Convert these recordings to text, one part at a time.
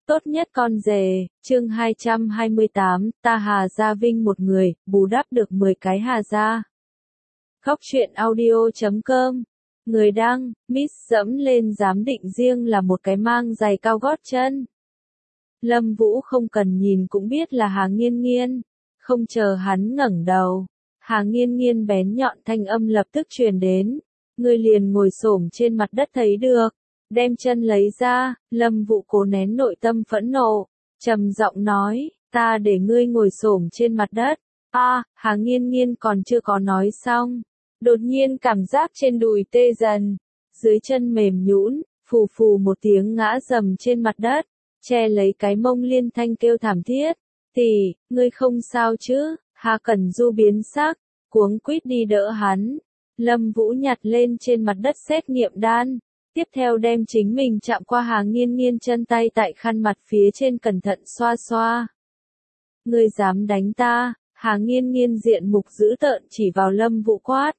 Tốt nhất con rể, chương 228, ta Hà Gia Vinh một người, bù đắp được 10 cái Hà Gia. Khóc chuyện audio.com. Người đăng, Miss dẫm lên giám định riêng là một cái mang giày cao gót chân. Lâm Vũ không cần nhìn cũng biết là Hà Nghiên Nghiên. Không chờ hắn ngẩng đầu, Hà Nghiên Nghiên bén nhọn thanh âm lập tức truyền đến. Người liền ngồi xổm trên mặt đất thấy được. Đem chân lấy ra, Lâm Vũ cố nén nội tâm phẫn nộ, trầm giọng nói, ta để ngươi ngồi xổm trên mặt đất. Hà Nghiên Nghiên còn chưa có nói xong, đột nhiên cảm giác trên đùi tê dần, dưới chân mềm nhũn, phù phù một tiếng ngã rầm trên mặt đất, che lấy cái mông liên thanh kêu thảm thiết. Tỷ, ngươi không sao chứ? Hà Cẩn Du biến sắc, cuống quýt đi đỡ hắn. Lâm Vũ nhặt lên trên mặt đất xét nghiệm đan. Tiếp theo đem chính mình chạm qua Hà Nghiên Nghiên chân tay tại khăn mặt phía trên cẩn thận xoa xoa. Ngươi dám đánh ta? Hà Nghiên Nghiên diện mục dữ tợn chỉ vào Lâm Vũ quát.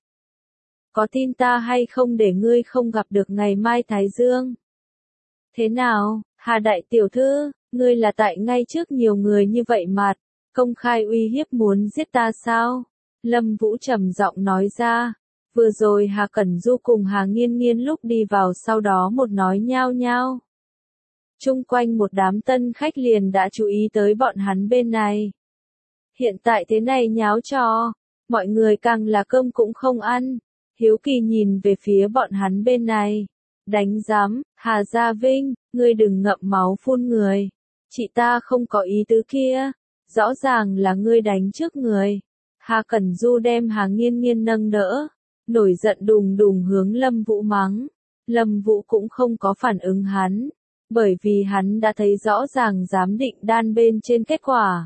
Có tin ta hay không để ngươi không gặp được ngày mai Thái Dương? Thế nào, Hà đại tiểu thư, ngươi là tại ngay trước nhiều người như vậy mặt, công khai uy hiếp muốn giết ta sao? Lâm Vũ trầm giọng nói ra. Vừa rồi Hà Cẩn Du cùng Hà Nghiên Nghiên lúc đi vào sau đó một nói nhao nhao. Chung quanh một đám tân khách liền đã chú ý tới bọn hắn bên này. Hiện tại thế này nháo trò, mọi người càng là cơm cũng không ăn, hiếu kỳ nhìn về phía bọn hắn bên này. Đánh giám, Hà Gia Vinh, ngươi đừng ngậm máu phun người. Chị ta không có ý tứ kia, rõ ràng là ngươi đánh trước người. Hà Cẩn Du đem Hà Nghiên Nghiên nâng đỡ. Nổi giận đùng đùng hướng Lâm Vũ mắng. Lâm Vũ cũng không có phản ứng hắn, bởi vì hắn đã thấy rõ ràng giám định đan bên trên kết quả.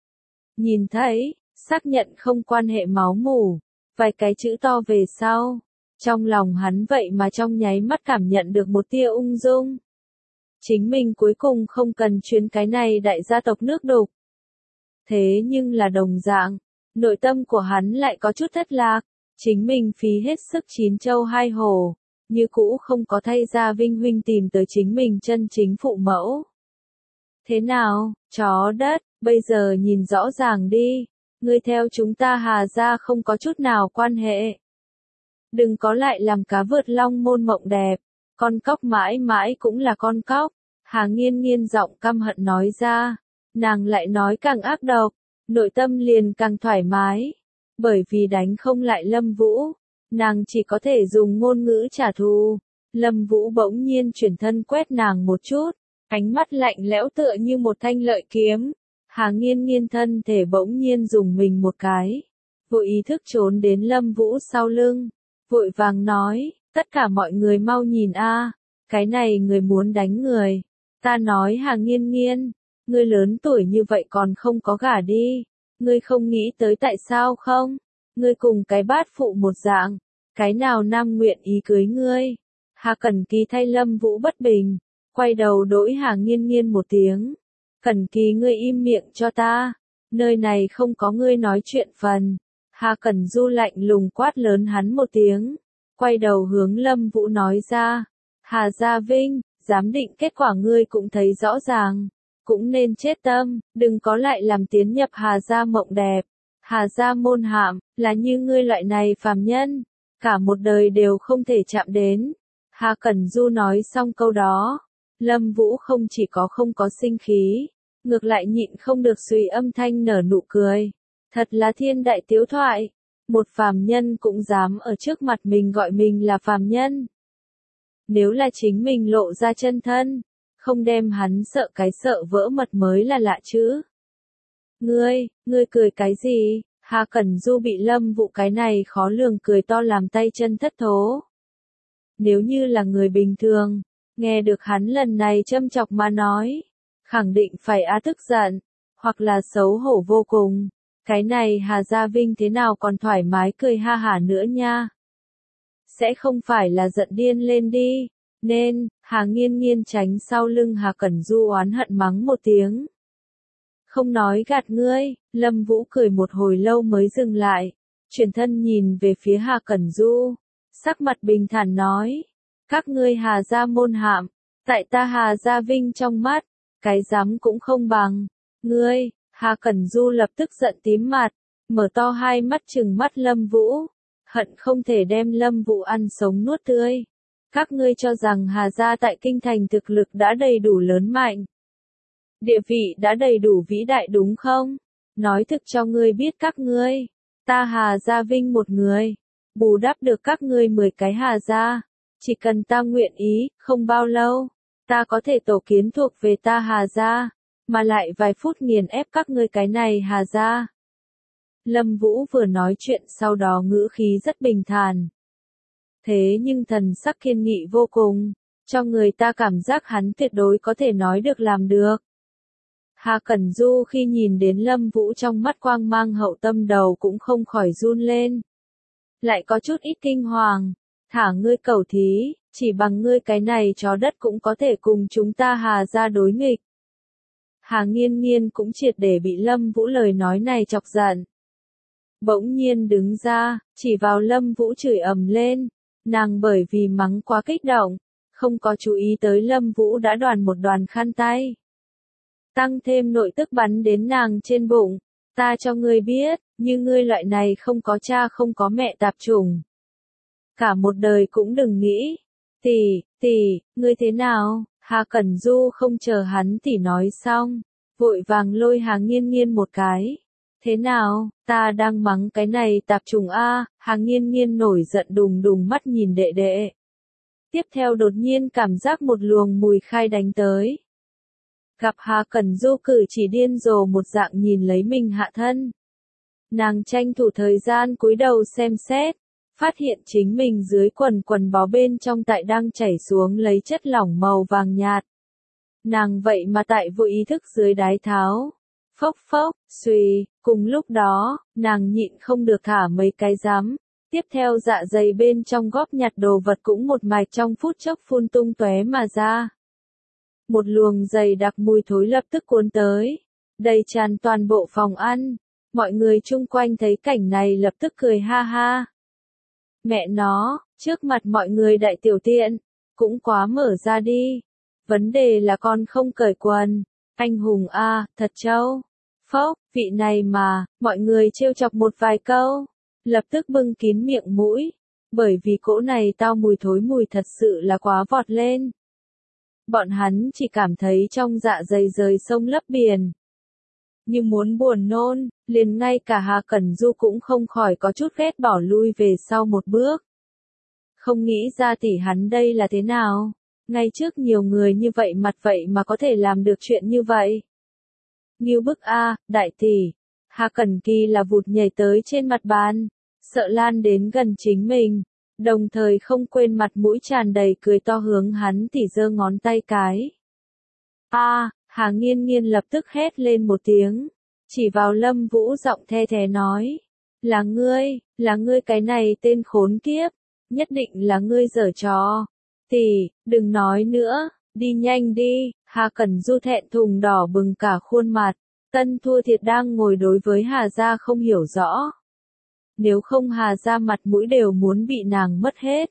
Nhìn thấy, xác nhận không quan hệ máu mủ, vài cái chữ to về sau. Trong lòng hắn vậy mà trong nháy mắt cảm nhận được một tia ung dung. Chính mình cuối cùng không cần chuyến cái này đại gia tộc nước đục. Thế nhưng là đồng dạng, nội tâm của hắn lại có chút thất lạc. Chính mình phí hết sức chín châu hai hổ, như cũ không có thay Gia Vinh huynh tìm tới chính mình chân chính phụ mẫu. Thế nào, chó đất, bây giờ nhìn rõ ràng đi, ngươi theo chúng ta Hà Gia không có chút nào quan hệ. Đừng có lại làm cá vượt long môn mộng đẹp, con cóc mãi mãi cũng là con cóc. Hà Nghiên Nghiên giọng căm hận nói ra, nàng lại nói càng ác độc, nội tâm liền càng thoải mái. Bởi vì đánh không lại Lâm Vũ, nàng chỉ có thể dùng ngôn ngữ trả thù. Lâm Vũ bỗng nhiên chuyển thân quét nàng một chút, ánh mắt lạnh lẽo tựa như một thanh lợi kiếm. Hà Nghiên Nghiên thân thể bỗng nhiên dùng mình một cái, vội ý thức trốn đến Lâm Vũ sau lưng, vội vàng nói, tất cả mọi người mau nhìn cái này người muốn đánh người. Ta nói Hà Nghiên Nghiên, ngươi lớn tuổi như vậy còn không có gả đi. Ngươi không nghĩ tới tại sao không? Ngươi cùng cái bát phụ một dạng, cái nào nam nguyện ý cưới ngươi? Hà Cẩn Kỳ thay Lâm Vũ bất bình, quay đầu đỗi Hà Nghiên Nghiên một tiếng. Cẩn Kỳ ngươi im miệng cho ta, nơi này không có ngươi nói chuyện phần. Hà Cẩn Du lạnh lùng quát lớn hắn một tiếng, quay đầu hướng Lâm Vũ nói ra. Hà Gia Vinh, giám định kết quả ngươi cũng thấy rõ ràng. Cũng nên chết tâm, đừng có lại làm tiến nhập Hà Gia mộng đẹp. Hà Gia môn hạm, là như ngươi loại này phàm nhân, cả một đời đều không thể chạm đến. Hà Cẩn Du nói xong câu đó, Lâm Vũ không chỉ có không có sinh khí, ngược lại nhịn không được suy âm thanh nở nụ cười. Thật là thiên đại tiếu thoại, một phàm nhân cũng dám ở trước mặt mình gọi mình là phàm nhân. Nếu là chính mình lộ ra chân thân, không đem hắn sợ cái sợ vỡ mật mới là lạ chứ. Ngươi cười cái gì? Hà Cẩn Du bị Lâm Vũ cái này khó lường cười to làm tay chân thất thố. Nếu như là người bình thường, nghe được hắn lần này châm chọc mà nói, khẳng định phải tức giận, hoặc là xấu hổ vô cùng. Cái này Hà Gia Vinh thế nào còn thoải mái cười ha hả nữa nha. Sẽ không phải là giận điên lên đi. Nên, Hà Nghiên Nghiên tránh sau lưng Hà Cẩn Du oán hận mắng một tiếng. Không nói gạt ngươi, Lâm Vũ cười một hồi lâu mới dừng lại, chuyển thân nhìn về phía Hà Cẩn Du, sắc mặt bình thản nói, các ngươi Hà Gia môn hạm, tại ta Hà Gia Vinh trong mắt, cái dám cũng không bằng. Ngươi, Hà Cẩn Du lập tức giận tím mặt, mở to hai mắt trừng mắt Lâm Vũ, hận không thể đem Lâm Vũ ăn sống nuốt tươi. Các ngươi cho rằng Hà gia tại kinh thành thực lực đã đầy đủ lớn mạnh, địa vị đã đầy đủ vĩ đại đúng không? Nói thực cho ngươi biết các ngươi, ta Hà gia vinh một người, bù đắp được các ngươi 10 cái Hà gia, chỉ cần ta nguyện ý, không bao lâu, ta có thể tổ kiến thuộc về ta Hà gia, mà lại vài phút nghiền ép các ngươi cái này Hà gia. Lâm Vũ vừa nói chuyện sau đó ngữ khí rất bình thản. Thế nhưng thần sắc kiên nghị vô cùng, cho người ta cảm giác hắn tuyệt đối có thể nói được làm được. Hà Cẩn Du khi nhìn đến Lâm Vũ trong mắt quang mang hậu tâm đầu cũng không khỏi run lên. Lại có chút ít kinh hoàng, thả ngươi cẩu thí, chỉ bằng ngươi cái này chó đất cũng có thể cùng chúng ta Hà gia đối nghịch. Hà Nghiên Nghiên cũng triệt để bị Lâm Vũ lời nói này chọc giận. Bỗng nhiên đứng ra, chỉ vào Lâm Vũ chửi ầm lên, nàng bởi vì mắng quá kích động, không có chú ý tới Lâm Vũ đã đoàn một đoàn khăn tay. Tăng thêm nội tức bắn đến nàng trên bụng, ta cho ngươi biết, như ngươi loại này không có cha không có mẹ tạp chủng. Cả một đời cũng đừng nghĩ, tỷ, ngươi thế nào? Hà Cẩn Du không chờ hắn tỷ nói xong, vội vàng lôi Hà Nghiên Nghiên một cái. Thế nào, ta đang mắng cái này tạp trùng a? Hà Nghiên Nghiên nổi giận đùng đùng mắt nhìn đệ đệ. Tiếp theo đột nhiên cảm giác một luồng mùi khai đánh tới. Gặp Hà Cẩn Du cử chỉ điên rồ một dạng nhìn lấy mình hạ thân. Nàng tranh thủ thời gian cúi đầu xem xét, phát hiện chính mình dưới quần bó bên trong tại đang chảy xuống lấy chất lỏng màu vàng nhạt. Nàng vậy mà tại vô ý thức dưới đái tháo. Phốc phốc, xùy, cùng lúc đó, nàng nhịn không được thả mấy cái rắm. Tiếp theo dạ dày bên trong góp nhặt đồ vật cũng một mạch trong phút chốc phun tung tóe mà ra. Một luồng dày đặc mùi thối lập tức cuốn tới, đầy tràn toàn bộ phòng ăn. Mọi người chung quanh thấy cảnh này lập tức cười ha ha. Mẹ nó, trước mặt mọi người đại tiểu tiện, cũng quá mở ra đi. Vấn đề là con không cởi quần. Anh hùng a, thật trâu. Phốc, vị này mà, mọi người trêu chọc một vài câu, lập tức bưng kín miệng mũi, bởi vì cỗ này tao mùi thối mùi thật sự là quá vọt lên. Bọn hắn chỉ cảm thấy trong dạ dày rời sông lấp biển. Nhưng muốn buồn nôn, liền ngay cả Hà Cẩn Du cũng không khỏi có chút ghét bỏ lui về sau một bước. Không nghĩ ra tỷ hắn đây là thế nào, ngay trước nhiều người như vậy mặt vậy mà có thể làm được chuyện như vậy. Ngưu bức a, đại tỷ. Hà Cẩn Kỳ là vụt nhảy tới trên mặt bàn, sợ lan đến gần chính mình, đồng thời không quên mặt mũi tràn đầy cười to hướng hắn tỉ giơ ngón tay cái. A, Hà Nghiên Nghiên lập tức hét lên một tiếng, chỉ vào Lâm Vũ giọng the thé nói, là ngươi cái này tên khốn kiếp, nhất định là ngươi giở trò. Tỷ, đừng nói nữa, đi nhanh đi. Hà Cẩn Du thẹn thùng đỏ bừng cả khuôn mặt, Tân thua thiệt đang ngồi đối với Hà gia không hiểu rõ. Nếu không Hà gia mặt mũi đều muốn bị nàng mất hết.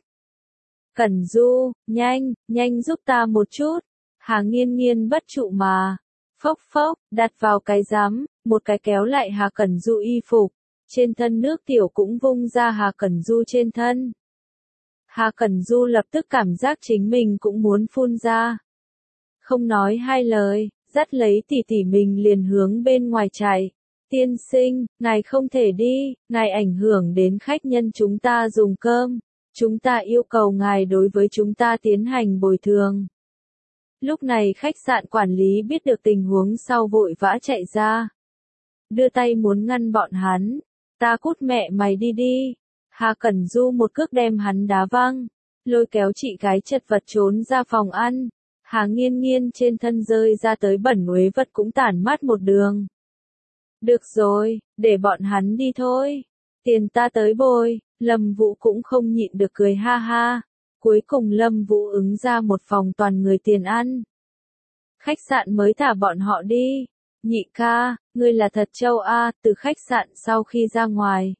Cẩn Du, nhanh giúp ta một chút. Hà Nghiên Nghiên bất trụ mà. Phốc phốc, đặt vào cái rắm, một cái kéo lại Hà Cẩn Du y phục. Trên thân nước tiểu cũng vung ra Hà Cẩn Du trên thân. Hà Cẩn Du lập tức cảm giác chính mình cũng muốn phun ra. Không nói hai lời, dắt lấy tỷ tỷ mình liền hướng bên ngoài chạy. Tiên sinh, ngài không thể đi, ngài ảnh hưởng đến khách nhân chúng ta dùng cơm. Chúng ta yêu cầu ngài đối với chúng ta tiến hành bồi thường. Lúc này khách sạn quản lý biết được tình huống sau vội vã chạy ra. Đưa tay muốn ngăn bọn hắn. Ta cút mẹ mày đi đi. Hà Cẩn Du một cước đem hắn đá văng. Lôi kéo chị gái chật vật trốn ra phòng ăn. Hà Nghiên Nghiên trên thân rơi ra tới bẩn uế vật cũng tản mát một đường. Được rồi, để bọn hắn đi thôi. Tiền ta tới bồi. Lâm Vũ cũng không nhịn được cười ha ha. Cuối cùng Lâm Vũ ứng ra một phòng toàn người tiền ăn. Khách sạn mới thả bọn họ đi. Nhị ca, ngươi là thật trâu a. Từ khách sạn sau khi ra ngoài.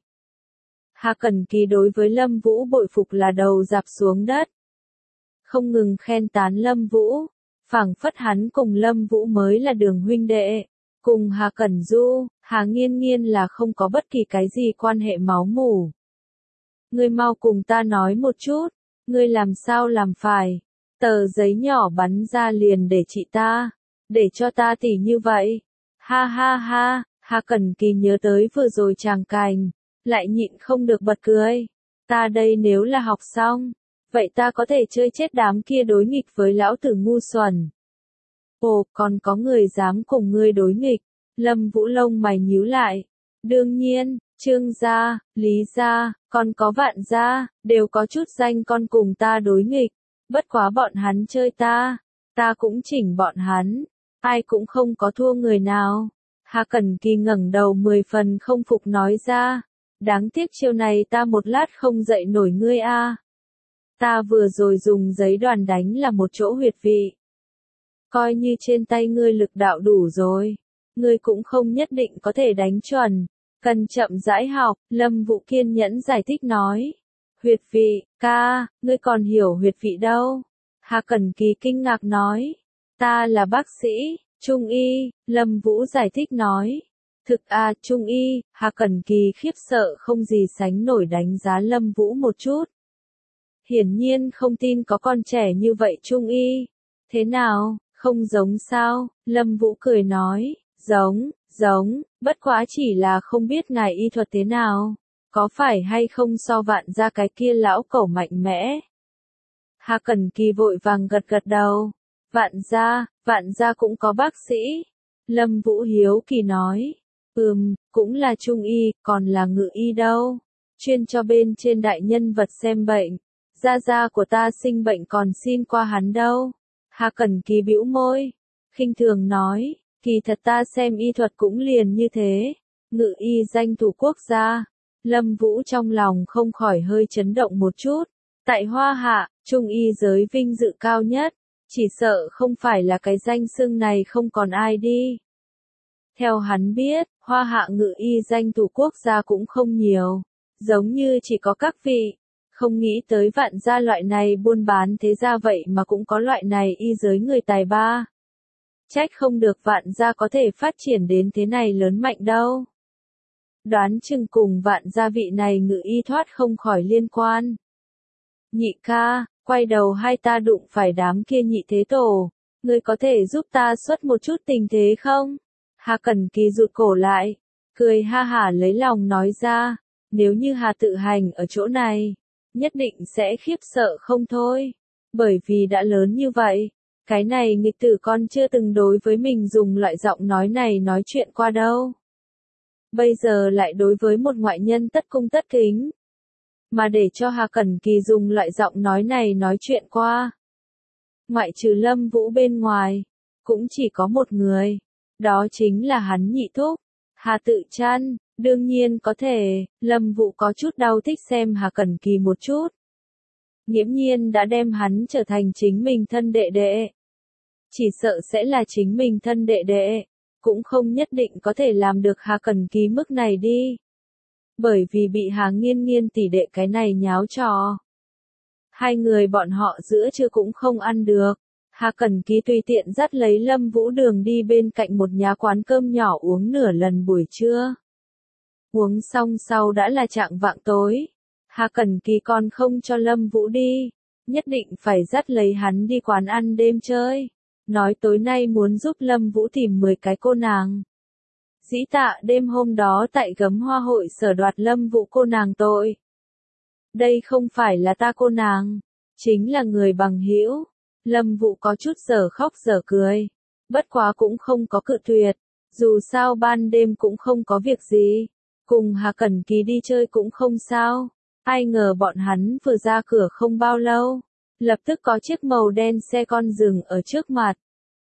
Hà Cẩn Kỳ đối với Lâm Vũ bội phục là đầu dạp xuống đất. Không ngừng khen tán Lâm Vũ. phảng phất hắn cùng Lâm Vũ mới là đường huynh đệ. Cùng Hà Cẩn Du, Hà Nghiên Nghiên là không có bất kỳ cái gì quan hệ máu mủ. Ngươi mau cùng ta nói một chút, ngươi làm sao làm phải. Tờ giấy nhỏ bắn ra liền để chị ta, để cho ta tỉ như vậy. Ha ha ha, Hà Cẩn Kỳ nhớ tới vừa rồi tràng cảnh, lại nhịn không được bật cười. Ta đây nếu là học xong, vậy ta có thể chơi chết đám kia đối nghịch với lão tử ngu xuẩn. Ồ, còn có người dám cùng ngươi đối nghịch. Lâm Vũ lông mày nhíu lại. Đương nhiên, Trương gia, Lý gia, còn có Vạn gia, đều có chút danh con cùng ta đối nghịch. Bất quá bọn hắn chơi ta cũng chỉnh bọn hắn, ai cũng không có thua người nào. Hà Cẩn Kỳ ngẩng đầu 10 phần không phục nói ra. Đáng tiếc chiêu này ta một lát không dậy nổi ngươi a. Ta vừa rồi dùng giấy đoàn đánh là một chỗ huyệt vị. Coi như trên tay ngươi lực đạo đủ rồi, ngươi cũng không nhất định có thể đánh chuẩn. Cần chậm rãi học, Lâm Vũ kiên nhẫn giải thích nói. Huyệt vị, ca, ngươi còn hiểu huyệt vị đâu? Hà Cẩn Kỳ kinh ngạc nói. Ta là bác sĩ, Trung y, Lâm Vũ giải thích nói. Thực Trung y, Hà Cẩn Kỳ khiếp sợ không gì sánh nổi đánh giá Lâm Vũ một chút. Hiển nhiên không tin có con trẻ như vậy Trung y. Thế nào, không giống sao? Lâm Vũ cười nói. Giống, bất quá chỉ là không biết ngài y thuật thế nào. Có phải hay không so Vạn gia cái kia lão cẩu mạnh mẽ? Hà Cẩn Kỳ vội vàng gật gật đầu. Vạn gia cũng có bác sĩ. Lâm Vũ hiếu kỳ nói. Cũng là trung y, còn là ngự y đâu. Chuyên cho bên trên đại nhân vật xem bệnh. Gia của ta sinh bệnh còn xin qua hắn đâu. Hà Cẩn Kỳ bĩu môi. Khinh thường nói. Kỳ thật ta xem y thuật cũng liền như thế. Ngự y danh thủ quốc gia. Lâm Vũ trong lòng không khỏi hơi chấn động một chút. Tại Hoa Hạ, trung y giới vinh dự cao nhất. Chỉ sợ không phải là cái danh xưng này không còn ai đi. Theo hắn biết, Hoa Hạ ngự y danh thủ quốc gia cũng không nhiều. Giống như chỉ có các vị. Không nghĩ tới Vạn gia loại này buôn bán thế ra vậy mà cũng có loại này y giới người tài ba. Trách không được Vạn gia có thể phát triển đến thế này lớn mạnh đâu. Đoán chừng cùng Vạn gia vị này ngự y thoát không khỏi liên quan. Nhị ca, quay đầu hai ta đụng phải đám kia nhị thế tổ. Ngươi có thể giúp ta xuất một chút tình thế không? Hà Cẩn Kỳ rụt cổ lại. Cười ha hả lấy lòng nói ra. Nếu như Hà Tự Hành ở chỗ này, nhất định sẽ khiếp sợ không thôi. Bởi vì đã lớn như vậy. Cái này nghịch tử con chưa từng đối với mình dùng loại giọng nói này nói chuyện qua đâu. Bây giờ lại đối với một ngoại nhân tất cung tất kính. Mà để cho Hà Cẩn Kỳ dùng loại giọng nói này nói chuyện qua. Ngoại trừ Lâm Vũ bên ngoài, cũng chỉ có một người. Đó chính là hắn nhị thúc, Hà Tự Trăn. Đương nhiên có thể, Lâm Vũ có chút đau thích xem Hà Cẩn Kỳ một chút. Nghiễm nhiên đã đem hắn trở thành chính mình thân đệ đệ. Chỉ sợ sẽ là chính mình thân đệ đệ, cũng không nhất định có thể làm được Hà Cẩn Kỳ mức này đi. Bởi vì bị Hà Nghiên Nghiên tỷ đệ cái này nháo trò. Hai người bọn họ giữa trưa cũng không ăn được. Hà Cẩn Kỳ tùy tiện dắt lấy Lâm Vũ đường đi bên cạnh một nhà quán cơm nhỏ uống nửa lần buổi trưa. Uống xong sau đã là chạng vạng tối. Hà Cẩn Kỳ còn không cho Lâm Vũ đi. Nhất định phải dắt lấy hắn đi quán ăn đêm chơi. Nói tối nay muốn giúp Lâm Vũ tìm 10 cái cô nàng. Dĩ tạ đêm hôm đó tại Gấm Hoa hội sở đoạt Lâm Vũ cô nàng tội. Đây không phải là ta cô nàng, chính là người bằng hữu. Lâm Vũ có chút dở khóc dở cười. Bất quá cũng không có cự tuyệt. Dù sao ban đêm cũng không có việc gì. Cùng Hà Cẩn Kỳ đi chơi cũng không sao. Ai ngờ bọn hắn vừa ra cửa không bao lâu. Lập tức có chiếc màu đen xe con dừng ở trước mặt.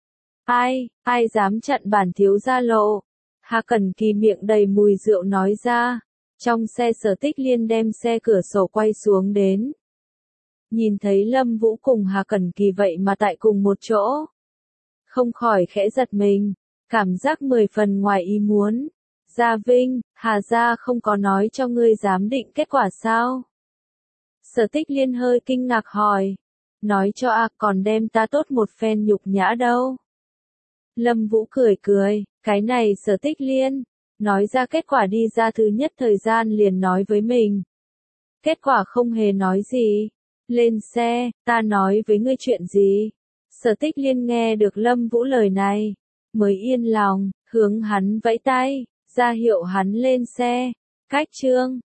Ai dám chặn bản thiếu gia lộ. Hà Cẩn Kỳ miệng đầy mùi rượu nói ra. Trong xe Sở Tích Liên đem xe cửa sổ quay xuống đến. Nhìn thấy Lâm Vũ cùng Hà Cẩn Kỳ vậy mà tại cùng một chỗ. Không khỏi khẽ giật mình. Cảm giác 10 phần ngoài ý muốn. Gia Vinh, Hà gia không có nói cho ngươi giám định kết quả sao? Sở Tích Liên hơi kinh ngạc hỏi. nói cho a còn đem ta tốt một phen nhục nhã đâu. Lâm Vũ cười cười, cái này Sở Tích Liên, nói ra kết quả đi ra thứ nhất thời gian liền nói với mình. Kết quả không hề nói gì. Lên xe, ta nói với ngươi chuyện gì? Sở Tích Liên nghe được Lâm Vũ lời này, mới yên lòng, hướng hắn vẫy tay, ra hiệu hắn lên xe. Cách chương